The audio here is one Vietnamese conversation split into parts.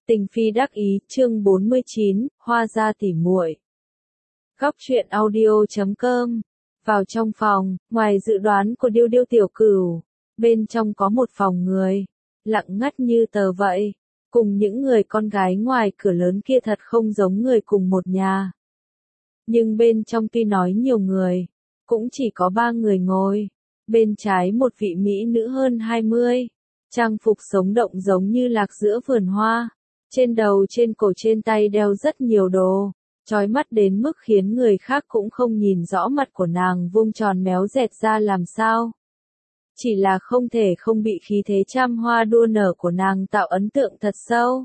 Tình phi đắc ý, chương 49, hoa gia tỉ muội. Góc truyện audio.com. Vào trong phòng, ngoài dự đoán của Điêu Điêu tiểu cửu, bên trong có một phòng người, lặng ngắt như tờ vậy, cùng những người con gái ngoài cửa lớn kia thật không giống người cùng một nhà. Nhưng bên trong tuy nói nhiều người, cũng chỉ có 3 người ngồi, bên trái một vị mỹ nữ hơn 20, trang phục sống động giống như lạc giữa vườn hoa. Trên đầu trên cổ trên tay đeo rất nhiều đồ, chói mắt đến mức khiến người khác cũng không nhìn rõ mặt của nàng vuông tròn méo dẹt ra làm sao. Chỉ là không thể không bị khí thế trăm hoa đua nở của nàng tạo ấn tượng thật sâu.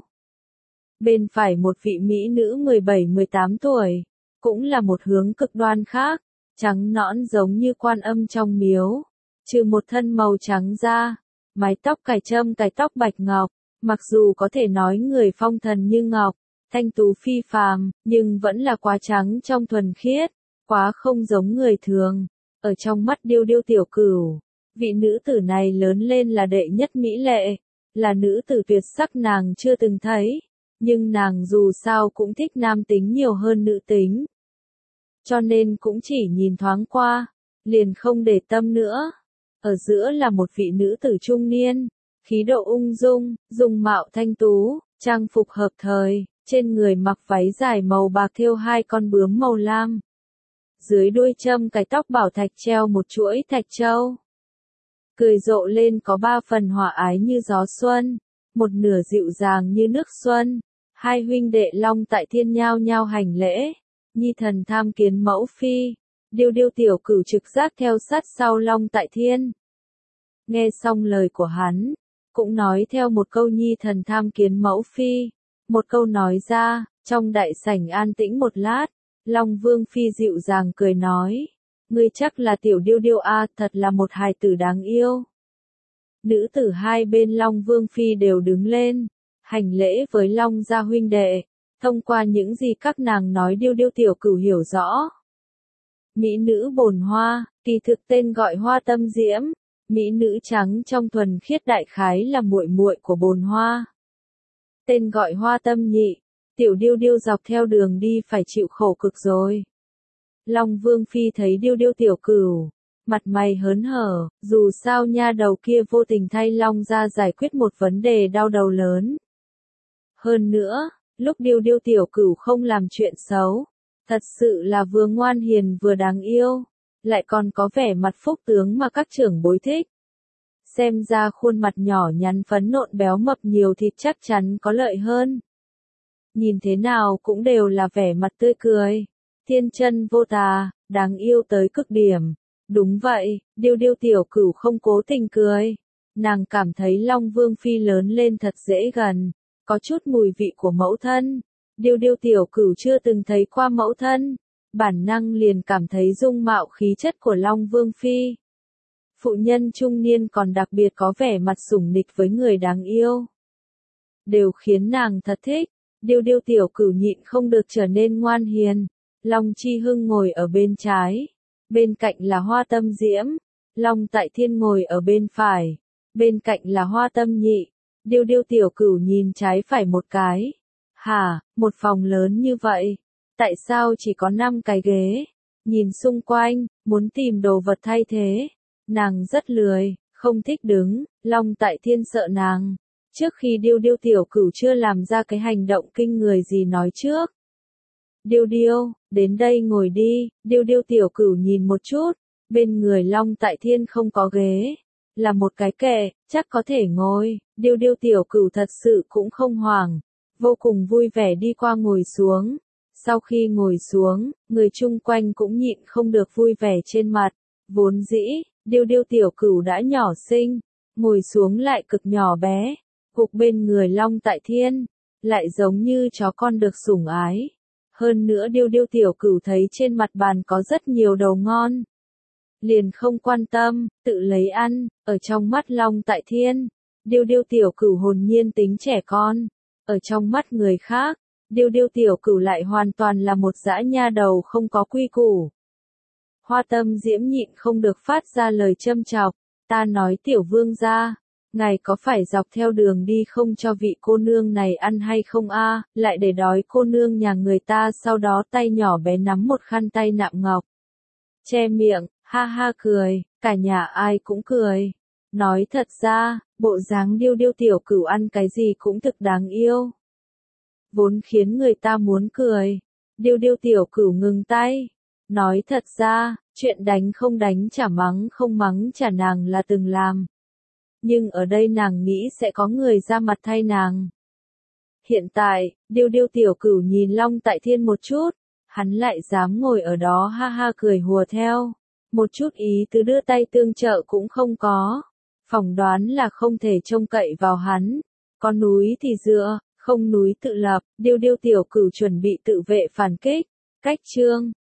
Bên phải một vị mỹ nữ 17-18 tuổi, cũng là một hướng cực đoan khác, trắng nõn giống như Quan Âm trong miếu, trừ một thân màu trắng da, mái tóc cài trâm cài tóc bạch ngọc. Mặc dù có thể nói người phong thần như ngọc, thanh tú phi phàm, nhưng vẫn là quá trắng trong thuần khiết, quá không giống người thường. Ở trong mắt Điêu Điêu tiểu cửu, vị nữ tử này lớn lên là đệ nhất mỹ lệ, là nữ tử tuyệt sắc nàng chưa từng thấy, nhưng nàng dù sao cũng thích nam tính nhiều hơn nữ tính. Cho nên cũng chỉ nhìn thoáng qua, liền không để tâm nữa. Ở giữa là một vị nữ tử trung niên, khí độ ung dung, dung mạo thanh tú, trang phục hợp thời, trên người mặc váy dài màu bạc thêu 2 con bướm màu lam. Dưới đuôi châm cài tóc bảo thạch treo một chuỗi thạch châu. Cười rộ lên có 3 phần hòa ái như gió xuân, một nửa dịu dàng như nước xuân. Hai huynh đệ Long Tại Thiên nhao nhao hành lễ, nhi thần tham kiến mẫu phi. Điêu Điêu tiểu cửu trực giác theo sát sau Long Tại Thiên. Nghe xong lời của hắn, cũng nói theo một câu nhi thần tham kiến mẫu phi. Một câu nói ra, trong đại sảnh an tĩnh một lát, Long Vương Phi dịu dàng cười nói, ngươi chắc là tiểu Điêu Điêu a, thật là một hài tử đáng yêu. Nữ tử hai bên Long Vương Phi đều đứng lên, hành lễ với Long gia huynh đệ, thông qua những gì các nàng nói Điêu Điêu tiểu cửu hiểu rõ. Mỹ nữ bồn hoa, kỳ thực tên gọi Hoa Tâm Diễm. Mỹ nữ trắng trong thuần khiết đại khái là muội muội của bồn hoa. Tên gọi Hoa Tâm Nhị, tiểu Điêu Điêu dọc theo đường đi phải chịu khổ cực rồi. Long Vương Phi thấy Điêu Điêu tiểu cửu, mặt mày hớn hở, dù sao nha đầu kia vô tình thay Long gia giải quyết một vấn đề đau đầu lớn. Hơn nữa, lúc Điêu Điêu tiểu cửu không làm chuyện xấu, thật sự là vừa ngoan hiền vừa đáng yêu. Lại còn có vẻ mặt phúc tướng mà các trưởng bối thích. Xem ra khuôn mặt nhỏ nhắn phấn nộn béo mập nhiều thịt chắc chắn có lợi hơn. Nhìn thế nào cũng đều là vẻ mặt tươi cười, thiên chân vô tà, đáng yêu tới cực điểm. Đúng vậy, Điêu Điêu tiểu cửu không cố tình cười. Nàng cảm thấy Long Vương Phi lớn lên thật dễ gần, có chút mùi vị của mẫu thân. Điêu Điêu tiểu cửu chưa từng thấy qua mẫu thân. Bản năng liền cảm thấy dung mạo khí chất của Long Vương Phi. Phụ nhân trung niên còn đặc biệt có vẻ mặt sủng nịch với người đáng yêu. Đều khiến nàng thật thích. Điêu Điêu tiểu cửu nhịn không được trở nên ngoan hiền. Long Chi Hưng ngồi ở bên trái. Bên cạnh là Hoa Tâm Diễm. Long Tại Thiên ngồi ở bên phải. Bên cạnh là Hoa Tâm Nhị. Điêu Điêu tiểu cửu nhìn trái phải một cái. Hả, một phòng lớn như vậy. Tại sao chỉ có 5 cái ghế? Nhìn xung quanh, muốn tìm đồ vật thay thế. Nàng rất lười, không thích đứng. Long Tại Thiên sợ nàng. Trước khi Điêu Điêu tiểu cửu chưa làm ra cái hành động kinh người gì nói trước. Điêu Điêu, đến đây ngồi đi. Điêu Điêu tiểu cửu nhìn một chút. Bên người Long Tại Thiên không có ghế. Là một cái kệ, chắc có thể ngồi. Điêu Điêu tiểu cửu thật sự cũng không hoảng. Vô cùng vui vẻ đi qua ngồi xuống. Sau khi ngồi xuống, người chung quanh cũng nhịn không được vui vẻ trên mặt. Vốn dĩ, Điêu Điêu tiểu cửu đã nhỏ xinh, ngồi xuống lại cực nhỏ bé, gục bên người Long Tại Thiên, lại giống như chó con được sủng ái. Hơn nữa Điêu Điêu tiểu cửu thấy trên mặt bàn có rất nhiều đồ ngon. Liền không quan tâm, tự lấy ăn, ở trong mắt Long Tại Thiên. Điêu Điêu tiểu cửu hồn nhiên tính trẻ con, ở trong mắt người khác. Điêu Điêu tiểu cửu lại hoàn toàn là một dã nha đầu không có quy củ. Hoa Tâm Diễm nhịn không được phát ra lời châm chọc, ta nói tiểu vương gia, Ngài có phải dọc theo đường đi không cho vị cô nương này ăn hay không a? Lại để đói cô nương nhà người ta, sau đó tay nhỏ bé nắm một khăn tay nạm ngọc. Che miệng, ha ha cười, cả nhà ai cũng cười. Nói thật ra, bộ dáng Điêu Điêu tiểu cửu ăn cái gì cũng thực đáng yêu. Vốn khiến người ta muốn cười. Điêu Điêu tiểu cửu ngừng tay. Nói thật ra, chuyện đánh không đánh chả mắng không mắng chả nàng là từng làm. Nhưng ở đây nàng nghĩ sẽ có người ra mặt thay nàng. Hiện tại, Điêu Điêu tiểu cửu nhìn Long Tại Thiên một chút, hắn lại dám ngồi ở đó ha ha cười hùa theo. Một chút ý tứ đưa tay tương trợ cũng không có. Phỏng đoán là không thể trông cậy vào hắn. Có núi thì dựa, không núi tự lập. Điêu Điêu tiểu cửu chuẩn bị tự vệ phản kích. Cách chương